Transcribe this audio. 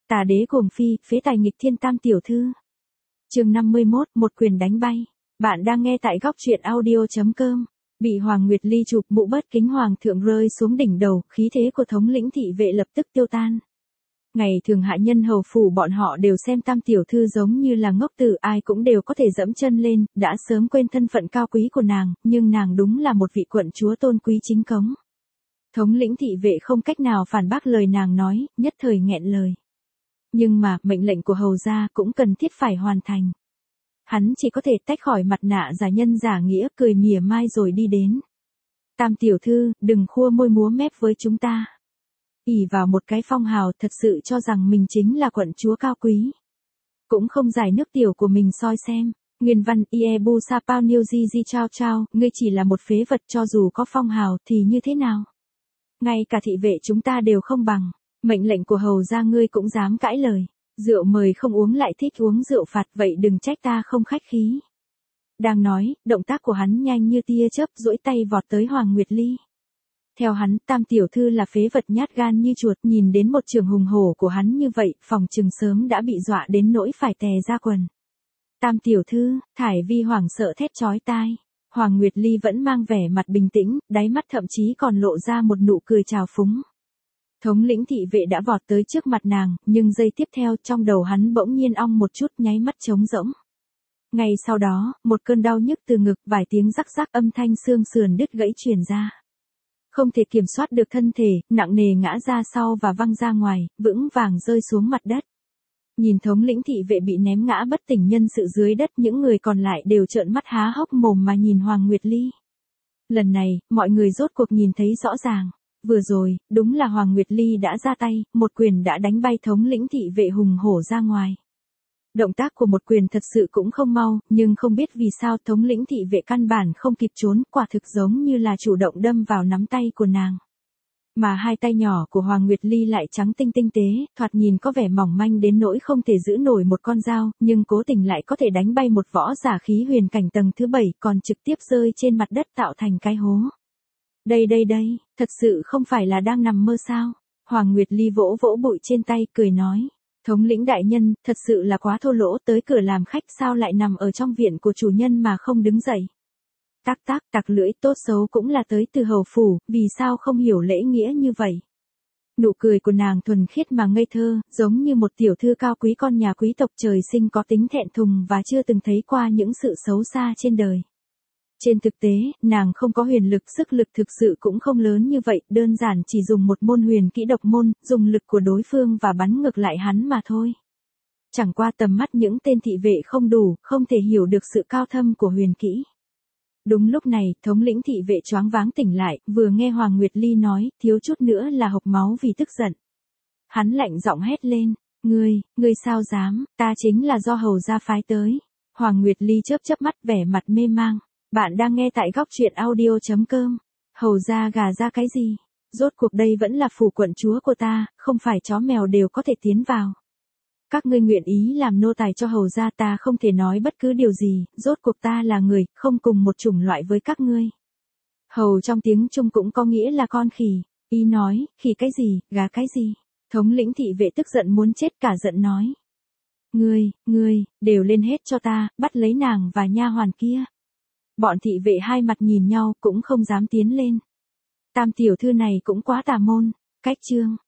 Tà đế cuồng phi, phế tài nghịch thiên tam tiểu thư. Chương 51, một quyền đánh bay. Bạn đang nghe tại góc truyện audio.com. Bị Hoàng Nguyệt Ly chụp mũ bớt kính hoàng thượng rơi xuống đỉnh đầu, khí thế của thống lĩnh thị vệ lập tức tiêu tan. Ngày thường hạ nhân hầu phủ bọn họ đều xem tam tiểu thư giống như là ngốc tử, ai cũng đều có thể dẫm chân lên, đã sớm quên thân phận cao quý của nàng, nhưng nàng đúng là một vị quận chúa tôn quý chính cống. Thống lĩnh thị vệ không cách nào phản bác lời nàng nói, nhất thời nghẹn lời. Nhưng mà, mệnh lệnh của hầu gia cũng cần thiết phải hoàn thành. Hắn chỉ có thể tách khỏi mặt nạ giả nhân giả nghĩa, cười mỉa mai rồi đi đến. Tam tiểu thư, đừng khua môi múa mép với chúng ta. Ỷ vào một cái phong hào, thật sự cho rằng mình chính là quận chúa cao quý. Cũng không giải nước tiểu của mình soi xem. Nguyên văn Iebu Sapao Niu Di Di Chao Chao, ngươi chỉ là một phế vật, cho dù có phong hào thì như thế nào? Ngay cả thị vệ chúng ta đều không bằng. Mệnh lệnh của hầu gia ngươi cũng dám cãi lời. Rượu mời không uống lại thích uống rượu phạt, vậy đừng trách ta không khách khí. Đang nói, động tác của hắn nhanh như tia chớp, duỗi tay vọt tới Hoàng Nguyệt Ly. Theo hắn, tam tiểu thư là phế vật nhát gan như chuột, nhìn đến một trường hùng hổ của hắn như vậy, phòng chừng sớm đã bị dọa đến nỗi phải tè ra quần. Tam tiểu thư, Thải Vi hoảng sợ thét chói tai. Hoàng Nguyệt Ly vẫn mang vẻ mặt bình tĩnh, đáy mắt thậm chí còn lộ ra một nụ cười trào phúng. Thống lĩnh thị vệ đã vọt tới trước mặt nàng, nhưng giây tiếp theo trong đầu hắn bỗng nhiên ong một chút, nháy mắt trống rỗng. Ngay sau đó, một cơn đau nhức từ ngực, vài tiếng rắc rắc âm thanh xương sườn đứt gãy truyền ra. Không thể kiểm soát được thân thể, nặng nề ngã ra sau và văng ra ngoài, vững vàng rơi xuống mặt đất. Nhìn thống lĩnh thị vệ bị ném ngã bất tỉnh nhân sự dưới đất, những người còn lại đều trợn mắt há hốc mồm mà nhìn Hoàng Nguyệt Ly. Lần này, mọi người rốt cuộc nhìn thấy rõ ràng. Vừa rồi, đúng là Hoàng Nguyệt Ly đã ra tay, một quyền đã đánh bay thống lĩnh thị vệ hùng hổ ra ngoài. Động tác của một quyền thật sự cũng không mau, nhưng không biết vì sao thống lĩnh thị vệ căn bản không kịp trốn, quả thực giống như là chủ động đâm vào nắm tay của nàng. Mà hai tay nhỏ của Hoàng Nguyệt Ly lại trắng tinh tinh tế, thoạt nhìn có vẻ mỏng manh đến nỗi không thể giữ nổi một con dao, nhưng cố tình lại có thể đánh bay một võ giả khí huyền cảnh tầng thứ 7, còn trực tiếp rơi trên mặt đất tạo thành cái hố. Đây, thật sự không phải là đang nằm mơ sao? Hoàng Nguyệt Ly vỗ vỗ bụi trên tay, cười nói. Thống lĩnh đại nhân, thật sự là quá thô lỗ, tới cửa làm khách sao lại nằm ở trong viện của chủ nhân mà không đứng dậy. Tặc lưỡi, tốt xấu cũng là tới từ hầu phủ, vì sao không hiểu lễ nghĩa như vậy? Nụ cười của nàng thuần khiết mà ngây thơ, giống như một tiểu thư cao quý con nhà quý tộc trời sinh có tính thẹn thùng và chưa từng thấy qua những sự xấu xa trên đời. Trên thực tế, nàng không có huyền lực, sức lực thực sự cũng không lớn như vậy, đơn giản chỉ dùng một môn huyền kỹ độc môn, dùng lực của đối phương và bắn ngược lại hắn mà thôi. Chẳng qua tầm mắt những tên thị vệ không đủ, không thể hiểu được sự cao thâm của huyền kỹ. Đúng lúc này, thống lĩnh thị vệ choáng váng tỉnh lại, vừa nghe Hoàng Nguyệt Ly nói, thiếu chút nữa là hộc máu vì tức giận. Hắn lạnh giọng hét lên, ngươi sao dám, ta chính là do hầu gia phái tới. Hoàng Nguyệt Ly chớp mắt vẻ mặt mê mang. Bạn đang nghe tại góc truyện audio.com. Hầu gia gà ra cái gì? Rốt cuộc đây vẫn là phủ quận chúa của ta, không phải chó mèo đều có thể tiến vào. Các ngươi nguyện ý làm nô tài cho hầu gia, ta không thể nói bất cứ điều gì, rốt cuộc ta là người, không cùng một chủng loại với các ngươi. Hầu trong tiếng Trung cũng có nghĩa là con khỉ. Ý nói, khỉ cái gì, gà cái gì? Thống lĩnh thị vệ tức giận muốn chết, cả giận nói. Ngươi, đều lên hết cho ta, bắt lấy nàng và nha hoàn kia. Bọn thị vệ hai mặt nhìn nhau, cũng không dám tiến lên. Tam tiểu thư này cũng quá tà môn. Cách chương